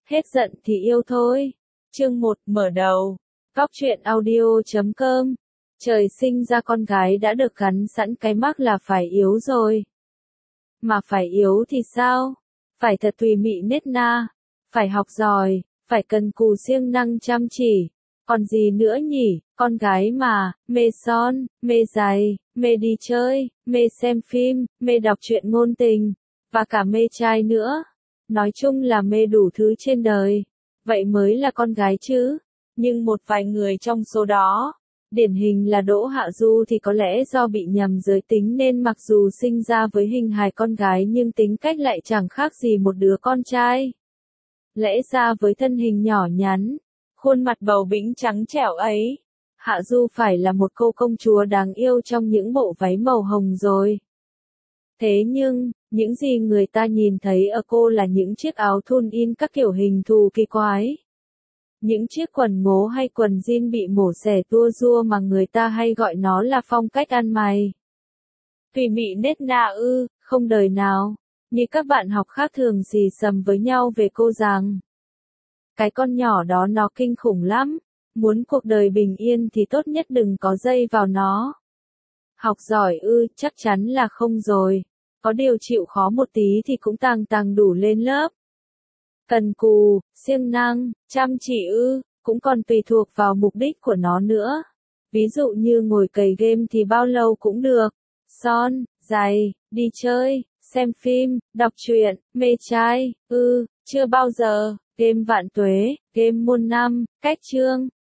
Hết giận thì yêu thôi. Chương 1 mở đầu. Góc truyện audio.com. Trời sinh ra con gái đã được gắn sẵn cái mác là phải yếu rồi. Mà phải yếu thì sao? Phải thật tùy mị nết na, phải học giỏi, phải cần cù siêng năng chăm chỉ. Còn gì nữa nhỉ, con gái mà, mê son, mê giày, mê đi chơi, mê xem phim, mê đọc truyện ngôn tình, và cả mê trai nữa. Nói chung là mê đủ thứ trên đời. Vậy mới là con gái chứ. Nhưng một vài người trong số đó, điển hình là Đỗ Hạ Du thì có lẽ do bị nhầm giới tính nên mặc dù sinh ra với hình hài con gái nhưng tính cách lại chẳng khác gì một đứa con trai. Lẽ ra với thân hình nhỏ nhắn, khuôn mặt bầu bĩnh trắng trẻo ấy, Hạ Du phải là một cô công chúa đáng yêu trong những bộ váy màu hồng rồi. Thế nhưng, những gì người ta nhìn thấy ở cô là những chiếc áo thun in các kiểu hình thù kỳ quái. Những chiếc quần ngố hay quần jean bị mổ xẻ tua rua mà người ta hay gọi nó là phong cách ăn mày. Tùy mị nết na ư, không đời nào. Như các bạn học khác thường xì xầm với nhau về cô rằng cái con nhỏ đó nó kinh khủng lắm. Muốn cuộc đời bình yên thì tốt nhất đừng có dây vào nó. Học giỏi ư, chắc chắn là không rồi. Có điều chịu khó một tí thì cũng tàng đủ lên lớp. Cần cù, siêng năng, chăm chỉ ư, cũng còn tùy thuộc vào mục đích của nó nữa. Ví dụ như ngồi cày game thì bao lâu cũng được. Son, giày, đi chơi, xem phim, đọc truyện, mê trai, chưa bao giờ. Game vạn tuế, game muôn năm, cách chương,